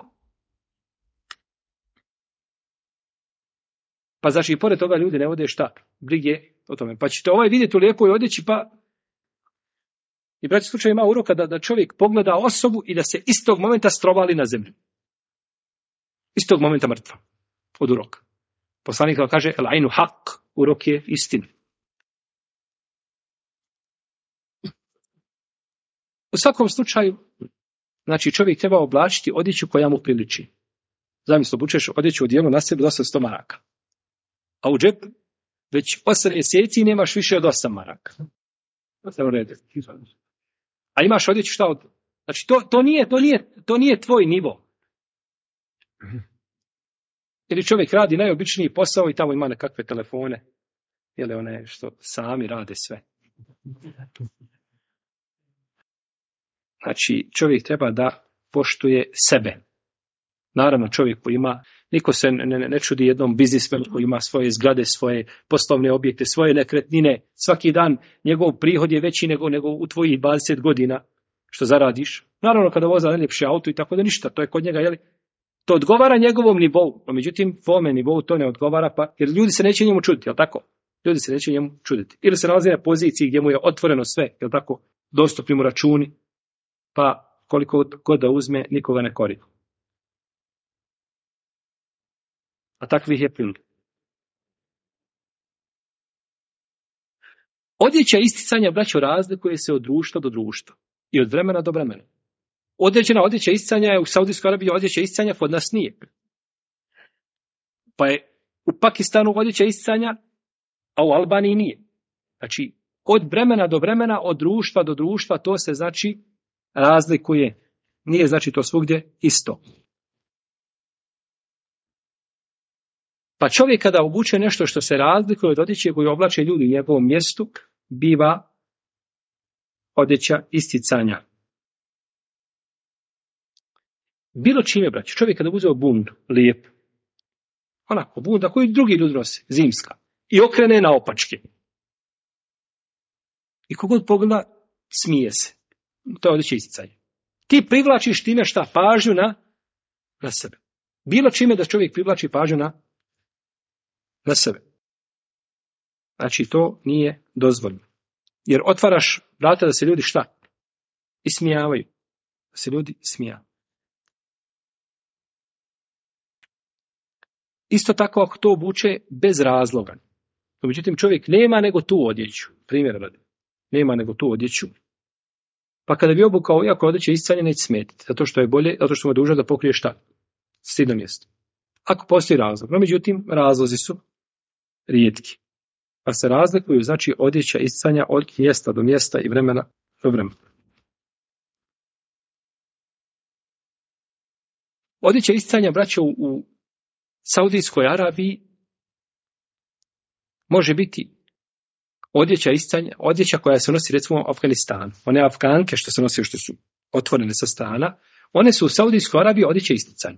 Pa znači i pored toga ljudi ne vode šta? Brige o tome. Pa ćete vidjeti u lijepoj odjeći, pa i braći slučaj ima uroka da čovjek pogleda osobu i da se istog momenta strovali na zemlju. Istog momenta mrtva. Od uroka. Poslanik kaže, el ainu hak, urok je istina. U svakom slučaju, znači čovjek treba oblačiti odjeću koja mu priliči. Zamisli, obučeš odjeću odijelo na sebi 800 maraka. A u džep već 8 mjeseci nemaš više od 8 maraka. A imaš odjeću šta od... Znači, to nije tvoj nivo. Ili čovjek radi najobičniji posao i tamo ima nekakve telefone. Ili one što sami rade sve. Znači, čovjek treba da poštuje sebe. Naravno, čovjek koji ima, niko se ne čudi jednom biznismenu koji ima svoje zgrade, svoje poslovne objekte, svoje nekretnine. Svaki dan njegov prihod je veći nego u tvojih 20 godina što zaradiš. Naravno, kada voza najljepše auto i tako da ništa, to je kod njega, to odgovara njegovom nivou. No, međutim, tvome nivou to ne odgovara, jer ljudi se neće njemu čuditi, jel tako? Ljudi se neće njemu čuditi. Ili se nalazi na poziciji gdje mu je otvoreno sve, jel tako? Dostupni mu računi, pa koliko god da uzme, nikoga ne kori. A takvih je puno. Odjeća isticanja, braćo, razlikuje se od društva do društva i od vremena do vremena. Određena odjeća isticanja je u Saudijskoj Arabiji, odjeća isticanja kod nas nije. Pa je u Pakistanu odjeća isticanja, a u Albaniji nije. Znači, od vremena do vremena, od društva do društva, to se znači razlikuje. Nije znači to svugdje isto. Pa čovjek kada obuče nešto što se razlikuje od odjeće koju oblače ljudi u njegovom mjestu, biva odjeća isticanja. Bilo čime, braći, čovjek kada uzeo bundu, lijep, onako, bunda koju drugi ljudi nose, zimska, i okrene na opačke. I kogod pogleda, smije se. To je odjeća isticanja. Ti privlačiš time šta? Pažnju na sebe. Bilo čime da čovjek privlači pažnju na sebe. Znači, to nije dozvoljeno. Jer otvaraš vrata da se ljudi šta? Ismijavaju. Da se ljudi ismijavaju. Isto tako ako to obuče bez razloga. Međutim, čovjek nema nego tu odjeću. Primjer radi. Nema nego tu odjeću. Pa kada bi obukao, iako odjeća isticanja, neće smetiti. Zato što je bolje, zato što mu je dužno da pokrije šta? Stidno mjesto. Ako postoji razlog. No, međutim, razlozi su rijetki. Pa se razlikuju, znači, odjeća isticanja od mjesta do mjesta i vremena do vremena. Odjeća isticanja, braća, u Saudijskoj Arabiji može biti odjeća isticanja, odjeća koja se nosi recimo u Afganistanu. One Afganke što se nosi, što su otvorene sa strana, one su u Saudijskoj Arabiji odjeća isticanja.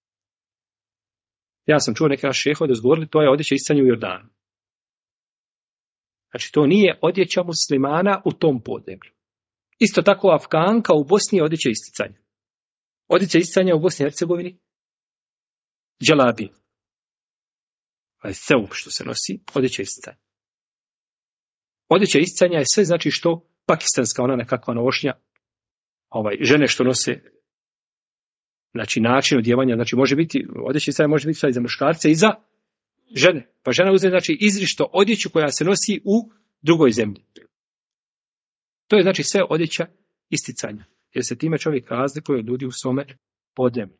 Ja sam čuo neke naše šehove da zgovorili, to je odjeća isticanja u Jordanu. Znači, to nije odjeća muslimana u tom podneblju. Isto tako Afganka u Bosni je odjeća isticanja. Odjeća isticanja u Bosni i Hercegovini dželabi. A je seub što se nosi, odjeća isticanja. Odjeća isticanja je sve, znači, što pakistanska, ona nekakva nošnja, žene što nose, znači, način odjevanja, znači, može biti, odjeća isticanja može biti i za muškarce i za žene. Pa žena uzme, znači, izričito odjeću koja se nosi u drugoj zemlji. To je, znači, sve odjeća isticanja. Jer se time čovjek razlikuje od ljudi u svome podneblju.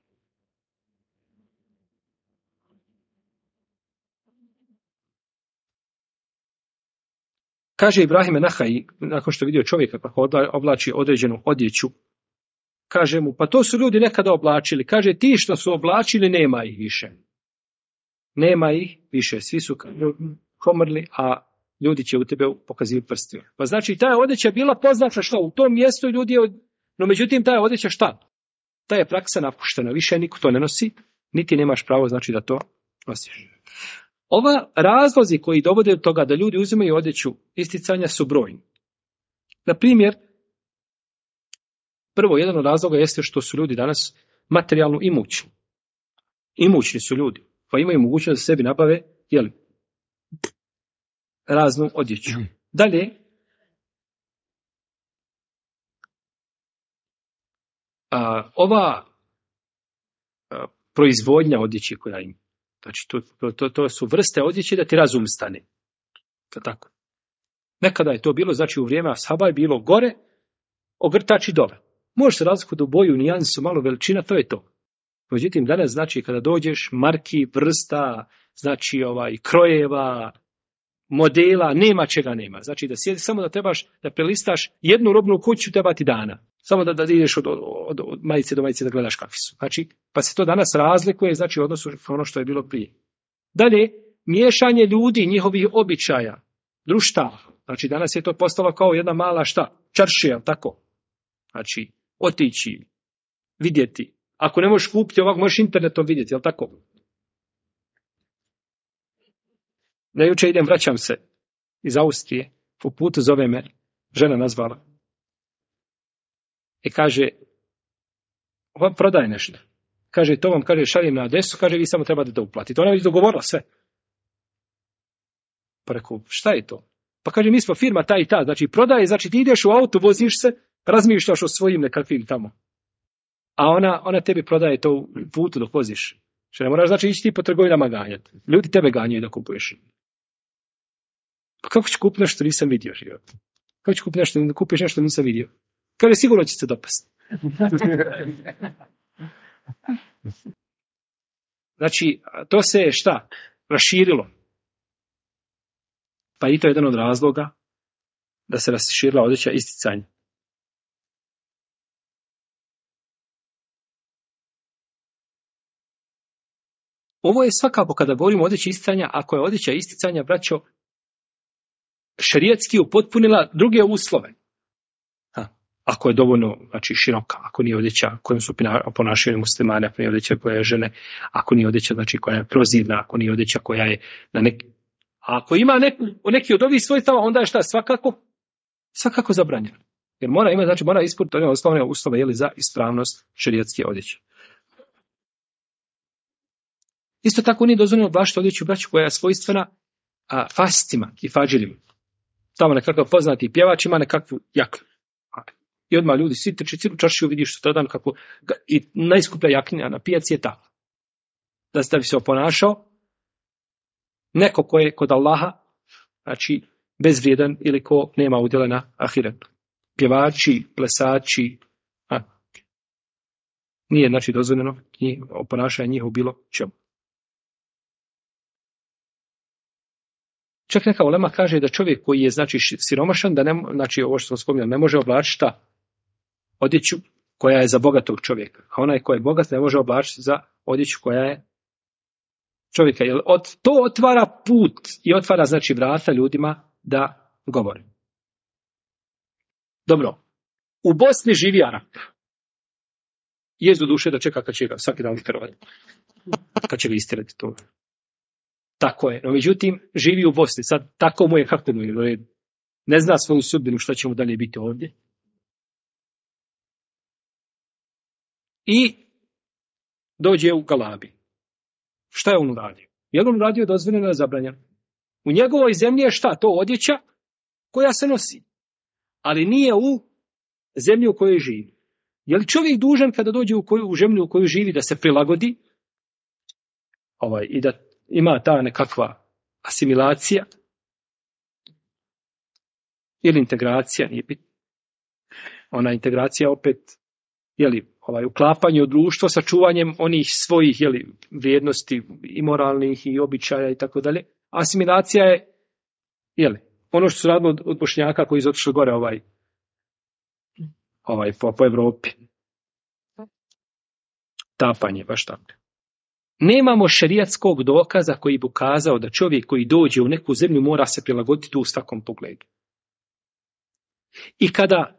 Kaže Ibrahim Nahai, nakon što vidio čovjeka kako oblači određenu odjeću Kaže mu, pa to su ljudi nekada oblačili. Kaže, ti što su oblačili, nema ih više. Nema ih više. Svi su pomrli, a ljudi će u tebe pokazivati prstima. Pa znači, ta je odjeća bila poznata što u tom mjestu ljudi je... No međutim, ta je odjeća šta? Ta je praksa napuštena. Više niko to ne nosi, niti nemaš pravo znači da to nosiš. Ova razlozi koji dovode do toga da ljudi uzimaju odjeću isticanja su brojni. Na primjer, prvo, jedan od razloga jeste što su ljudi danas materijalno imućni. Imućni su ljudi, pa imaju mogućnost da sebi nabave, raznu odjeću. Dalje, ova proizvodnja odjeće koja ima, znači to su vrste odjeće da ti razum stane. Tako. Nekada je to bilo, znači u vrijeme ashaba je bilo gore, ogrtač i dole. Može se razlikovati u boju, nijansu, malo veličina, to je to. Međutim, danas znači kada dođeš, marki, vrsta, znači krojeva, modela, nema čega nema. Znači da sjedi samo da trebaš da prelistaš jednu robnu kuću, treba ti dana. Samo da ideš od majice do majice da gledaš kakvi su. Znači, pa se to danas razlikuje, znači u odnosu na ono što je bilo prije. Dalje, miješanje ljudi, njihovih običaja, društava. Znači danas je to postalo kao jedna mala čaršija, tako. Znači, otići, vidjeti. Ako ne možeš kupiti ovako, možeš internetom vidjeti, jel tako? Da jučer vraćam se iz Austrije, u putu zove me, žena nazvala. I kaže, on prodaje nešto. Kaže, to vam, šaljem na adresu, kaže, vi samo trebate da uplatite. Ona je već dogovorila sve. Pa rekao, šta je to? Pa kaže, mi smo firma ta i ta, znači prodaje, znači ti ideš u auto, voziš se, razmišljaš o svojim nekakvim tamo. A ona tebi prodaje to u putu dok voziš. Što ne moraš, znači, ići ti po trgovinama ganjati. Ljudi tebe ganjaju da kupuješ. Pa kako ću kupiti nešto nisam vidio? Kako ću kupiti nešto, da kupiš nešto nisam vidio? Kaže, sigurno će se dopasti. Znači, to se je raširilo. Pa i to je jedan od razloga da se raširila odjeća isticanja. Ovo je svakako kada govorimo o odjeći isticanja, ako je odjeća isticanja, braćo, šerijatski upotpunila druge uslove. Ako je dovoljno, znači, široka, ako nije odjeća kojom su ponašaju muslimane, ako nije odjeća koja je žene, ako nije odjeća, znači, koja je prozirna, ako nije odjeća koja je na neki... A ako ima neki od ovih svojstava, onda je svakako zabranjeno. Jer mora ispuniti one osnovne uslove za ispravnost šerijatske odjeće. Isto tako nije dozvoljeno oblačiti odjeću, braću, koja je svojstvena fascima i fađirima. Tamo nekakav poznati pjevač ima nekakvu jaknu. I odmah ljudi svi trči cijelu čaršiju, vidiš sutradan kako i najskuplja jaknja na pijaci je ta. Da bi se oponašao neko ko je kod Allaha, znači bezvrijedan ili ko nema udjela na ahiretu. Pjevači, plesači, nije znači dozvoljeno oponašanje njih u bilo čemu. Čak neka ulema kaže da čovjek koji je znači siromašan, da znači ovo što sam spominjao, ne može oblačiti odjeću koja je za bogatog čovjeka. A onaj koji je bogat ne može oblačiti za odjeću koja je čovjeka. Jer to otvara put i otvara znači vrata ljudima da govore. Dobro. U Bosni živi Arap. Jezu duše da čeka kad će ga svaki dan vjerovati. Kad će ga istirati to. Tako je. No međutim, živi u Bosni. Sad tako mu je kako mu je. Ne zna svoju sudbinu šta će mu dalje biti ovdje. I dođe u Galabi. Šta je on uradio? Je li on uradio dozvoljeno ili zabranjeno? U njegovoj zemlji je šta? To odjeća koja se nosi. Ali nije u zemlji u kojoj živi. Je li čovjek dužan kada dođe u zemlju u kojoj živi da se prilagodi i da ima ta nekakva asimilacija ili integracija, nije bitno. Ona integracija opet uklapanje u društvo sa čuvanjem onih svojih vrijednosti i moralnih i običaja i tako dalje. Asimilacija je ono što su radili od Bošnjaka koji su otišli gore po Evropi. tapanje, baš tako. Nemamo šerijatskog dokaza koji bi ukazao da čovjek koji dođe u neku zemlju mora se prilagoditi tu u svakom pogledu. I kada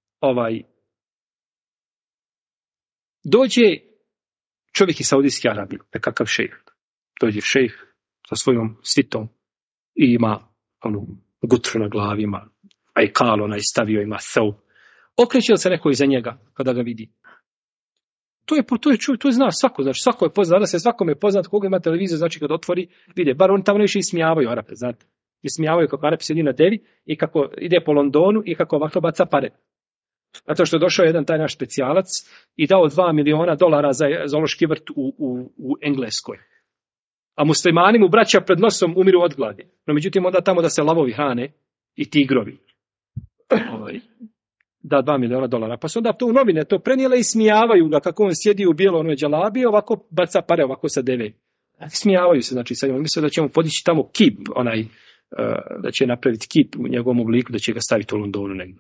dođe čovjek iz Saudijske Arabije, nekakav šejh, dođe šejh sa svojom svitom i ima onu gutru na glavi, ima ajkal, onaj stavio, ima thau. Okreće li se neko iza njega kada ga vidi? To je zna svako, znači svako je poznat, da se svakome je poznat, koga ima televiziju, znači kad otvori, vide, bar oni tamo više ismijavaju Arape, znate. Ismijavaju kako Arap sjedi na devi i kako ide po Londonu i kako ovako baca pare. Zato što je došao jedan taj naš specijalac i dao $2 miliona za zoološki vrt u Engleskoj. A muslimani mu braća pred nosom umiru od gladi. No međutim onda tamo da se lavovi hrane i tigrovi. Da $2 miliona. Pa su onda to u novine to prenijele i smijavaju ga kako on sjedi u bijelo onoj džalabi, ovako baca pare ovako sa deve. Smijavaju se, znači sad misle da će mu podići tamo kip, da će napraviti kip u njegovom obliku, da će ga staviti u Londonu negdje.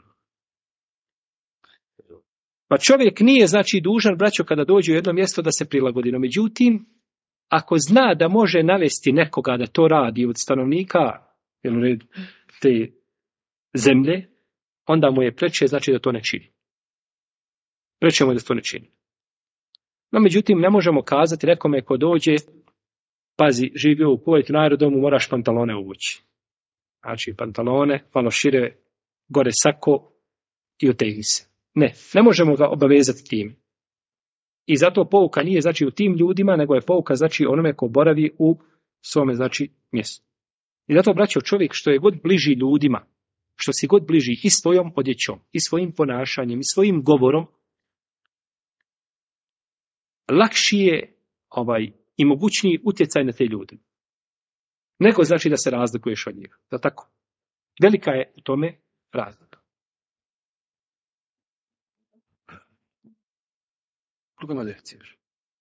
Pa čovjek nije, znači, dužan, braćo, kada dođe u jedno mjesto da se prilagodi. No međutim, ako zna da može navesti nekoga da to radi od stanovnika te zemlje, onda mu je preče, znači da to ne čini. Preče mu je da to ne čini. No međutim, ne možemo kazati nekome ko dođe, pazi, živio u Kuvajtu na aerodromu, moraš pantalone uvući. Znači, pantalone, malo šire, gore sako i otegni se. Ne možemo ga obavezati tim. I zato pouka nije, znači, u tim ljudima, nego je pouka, znači, onome ko boravi u svome, znači, mjestu. I zato, braćo, čovjek što je god bliži ljudima, što si god bliži i svojom odjećom, i svojim ponašanjem, i svojim govorom, lakši je i mogućniji utjecaj na te ljude. Nego znači da se razlikuješ od njega. Da tako? Velika je u tome razlika. Koliko ima djece još?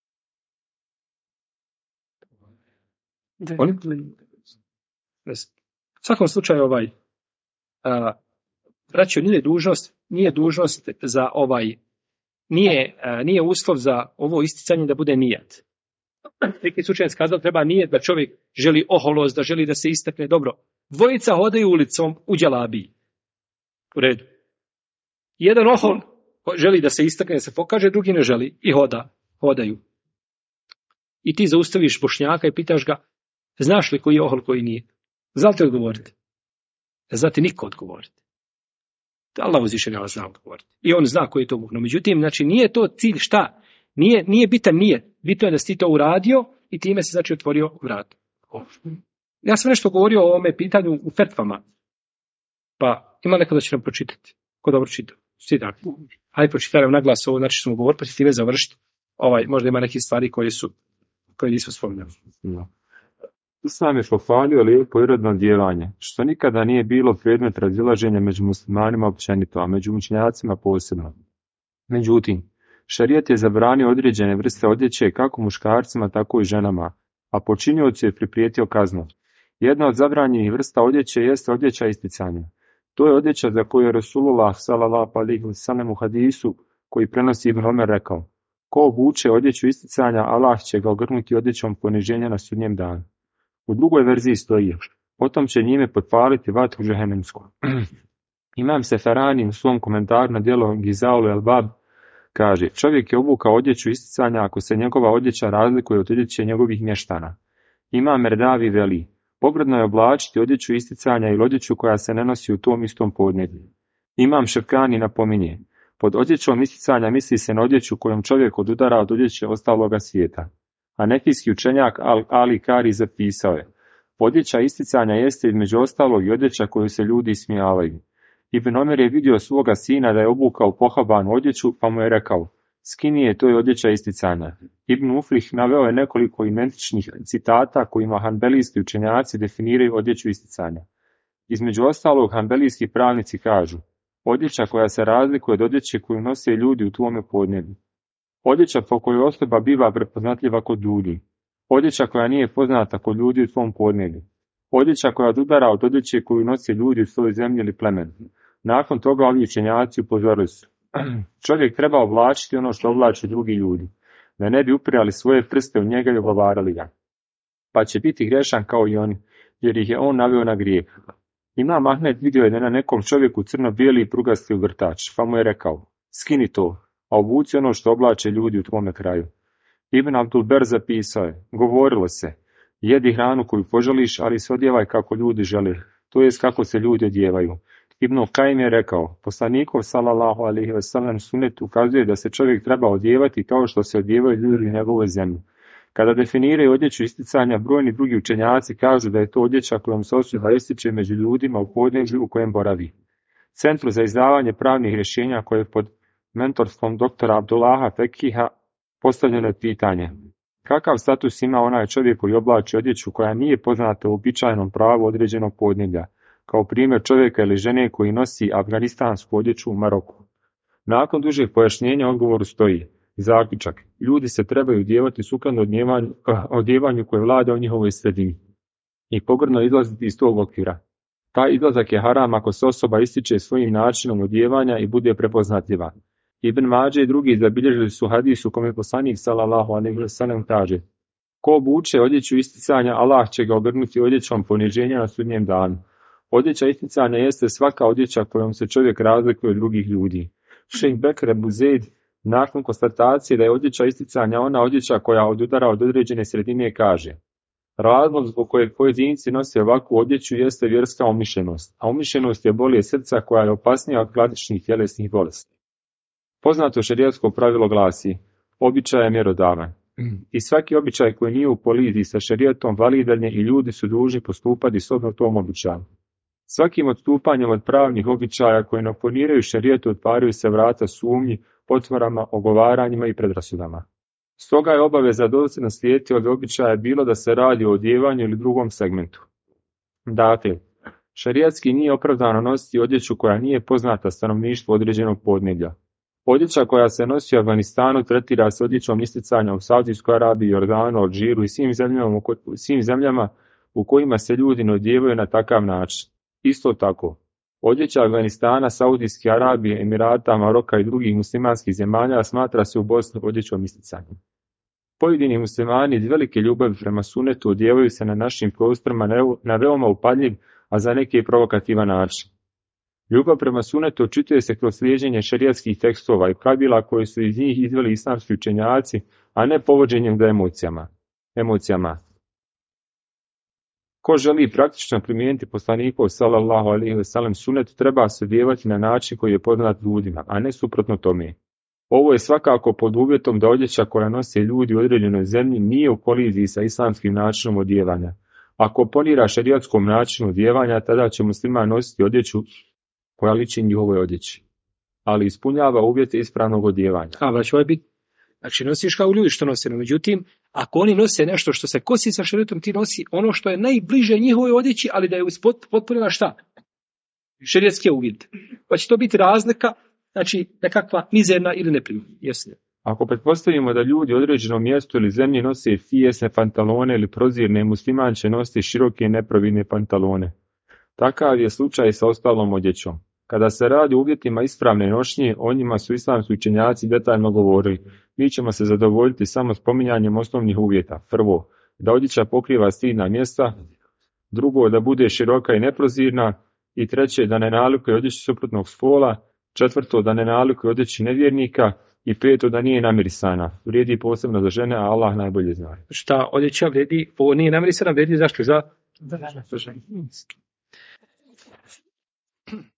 U svakom slučaju braćo, nije dužnost za nije uslov za ovo isticanje da bude nijat. Neki slučajac kazao treba nijet da čovjek želi oholost, da želi da se istakne dobro. Dvojica hodaju ulicom u dželabiji. U redu. Jedan ohol želi da se istakne, da se pokaže, drugi ne želi i hodaju. I ti zaustaviš Bošnjaka i pitaš ga, znaš li koji je ohol, koji nije? Zna li te odgovoriti? Ne zna ti niko odgovoriti. Allah uzvišeni zna odgovoriti. I on zna koji je to Bog. No međutim, znači nije to cilj šta? Nije bitan nije. Bitno je da si ti to uradio i time se znači otvorio vrat. Ja sam nešto govorio o ovome pitanju u fetvama. Pa ima neko da će nam pročitati. Ko dobro čita? Svi tako. Hajde pročitaj na glas ovo, znači smo govorili, pa će time završiti. Možda ima neke stvari koje nismo spominjali.
No. Islam je pohvalio lijepo i rodno djelovanje, što nikada nije bilo predmet razilaženja među muslimanima općenito, a među učenjacima posebno. Međutim, šarijat je zabranio određene vrste odjeće kako muškarcima, tako i ženama, a počiniocu je priprijetio kaznu. Jedna od zabranjenih vrsta odjeće jeste odjeća isticanja. To je odjeća za koju je Rasulullah s.a.v. u hadisu koji prenosi Ibn Omer rekao: ko obuče odjeću isticanja, Allah će ga ogrnuti odjećom poniženja na sudnjem danu. U drugoj verziji stoji: potom će njime potpaliti vatru džehennemsku. Imam Seferani u svom komentaru na djelo Gizaul el-Bab kaže: čovjek je obukao odjeću isticanja ako se njegova odjeća razlikuje od odjeće njegovih mještana. Imam Merdavi veli: pogrdno je oblačiti odjeću isticanja ili odjeću koja se ne nosi u tom istom podneblju. Imam Šefkani napominje: pod odjećom isticanja misli se na odjeću kojom čovjek odudara od odjeće ostaloga svijeta. A nefijski učenjak Ali Kari zapisao je: odjeća isticanja jeste između ostalog i odjeća koju se ljudi ismijavaju. Ibn Omer je vidio svoga sina da je obukao pohabanu odjeću, pa mu je rekao: skini je, to je odjeća isticanja. Ibn Uflih naveo je nekoliko identičnih citata kojima hanbelijski učenjaci definiraju odjeću isticanja. Između ostalog, hanbelijski pravnici kažu: odjeća koja se razlikuje od odjeće koju nose ljudi u tvome podneblju. Odjeća po kojoj osoba biva prepoznatljiva kod ljudi. Odjeća koja nije poznata kod ljudi u tvom podneblju. Odjeća koja odudara od odjeće koju nose ljudi u svojoj zemlji ili plemenu. Nakon toga ovi učenjaci upozorili su: čovjek treba oblačiti ono što oblače drugi ljudi. da ne bi upirali svoje prste u njega i ogovarali ga. Pa će biti grešan kao i oni, jer ih je on naveo na grijeh. Imam Ahmed vidio je da na nekom čovjeku crno-bijeli i prugasti ogrtač, pa mu je rekao, skini to, a obuci ono što oblače ljudi u tvome kraju. Ibn Abdulber zapisao je, govorilo se, jedi hranu koju poželiš, ali se odjevaj kako ljudi žele, to jest kako se ljudi odjevaju. Ibn Kajim je rekao, poslanikov sallallahu alejhi ve sellem sunet ukazuje da se čovjek treba odjevati kao što se odjevaju ljudi u njegovoj zemlji. Kada definiraju odjeću isticanja, brojni drugi učenjaci kažu da je to odjeća kojom se osoba ističe među ljudima u podneblju u kojem boravi. Centru za izdavanje pravnih rješenja koje je pod mentorstvom doktora Abdullaha Fekiha postavljeno je pitanje: kakav status ima onaj čovjek koji oblači odjeću koja nije poznata u uobičajenom pravu određenog podneblja, kao primjer čovjeka ili žene koji nosi afganistansku odjeću u Maroku? Nakon dužeg pojašnjenja odgovoru stoji zaključak: ljudi se trebaju odjevati sukladno odjevanju koje vlada u njihovoj sredini i pogrdno izlaziti iz tog okvira. Taj izlazak je haram ako se osoba ističe svojim načinom odjevanja i bude prepoznatljiva. Ibn Mađe i drugi zabilježili su hadis u kome poslanik sallallahu alejhi ve sellem kaže: ko obuče odjeću isticanja, Allah će ga obrnuti odjećom poniženja na sudnjem danu. Odjeća isticanja jeste svaka odjeća kojom se čovjek razlikuje od drugih ljudi. Šejh Bekr Ebu Zeid, nakon konstatacije da je odjeća isticanja ona odjeća koja odudara od određene sredine, kaže: razlog zbog kojeg pojedinci nose ovakvu odjeću jeste vjerska umišljenost, a umišljenost je bolje srca koja je opasnija od klasičnih tjelesnih bolesti. Poznato šerijatsko pravilo glasi: običaj je mjerodavan. I svaki običaj koji nije u koliziji sa šerijatom validan je i ljudi su dužni postupati shodno tom običaju. Svakim odstupanjem od pravnih običaja koji ne oponiraju šerijatu otvaraju se vrata sumnji, potvorama, ogovaranjima i predrasudama. Stoga je obaveza dosljedno slijediti od običaja bilo da se radi o odjevanju ili drugom segmentu. Dakle, šerijatski nije opravdano nositi odjeću koja nije poznata stanovništvu određenog podneblja. Odjeća koja se nosi u Afganistanu tretira se odjećom isticanja u Saudijskoj Arabiji, Jordanu, Alžiru i svim zemljama u kojima se ljudi ne odjevaju na takav način. Isto tako, odjeća Afganistana, Saudijske Arabije, Emirata, Maroka i drugih muslimanskih zemalja smatra se u Bosni odjećom isticanja. Pojedini muslimani iz velike ljubavi prema sunetu odjevaju se na našim prostorima na veoma upadljiv, a za neke i provokativan način. Ljubav prema sunetu očituje se kroz slijeđenje šerijatskih tekstova i pravila koje su iz njih izveli islamski učenjaci, a ne povođenjem za emocijama. Ko želi praktično primijeniti poslanikov sallallahu alejhi ve sellem sunet, treba se odjevati na način koji je poznat ljudima, a ne suprotno tome. Ovo je svakako pod uvjetom da odjeća koja nose ljudi u određenoj zemlji nije u koliziji sa islamskim načinom odjevanja. Ako oponira šerijatskom načinu odjevanja, tada će musliman nositi odjeću koja liči njihovoj odjeći, ali ispunjava uvjete ispravnog odjevanja.
Znači nosiš kao ljudi što nose, no međutim, ako oni nose nešto što se kosi sa šerijatom, ti nosi ono što je najbliže njihovoj odjeći, ali da je potpunila šta? Šerijatske uvjete. Pa će to biti razlika, znači nekakva mizerna ili neprimjerna.
Ako pretpostavimo da ljudi u određenom mjestu ili zemlji nose fijesne pantalone ili prozirne, musliman će nositi široke neprovidne pantalone. Takav je slučaj sa ostalom odjećom. Kada se radi o uvjetima ispravne nošnje, o njima su islamski učenjaci detaljno govorili. Mi ćemo se zadovoljiti samo spominjanjem osnovnih uvjeta. Prvo, da odjeća pokriva stidna mjesta. Drugo, da bude široka i neprozirna. I treće, da ne nalikuje odjeći suprotnog spola. Četvrto, da ne nalikuje odjeći nevjernika. I peto, da nije namirisana. Vrijedi posebno za žene, a Allah najbolje zna.
Šta odjeća vrijedi? Ovo nije namirisana, vrijedi zašto? Za žene.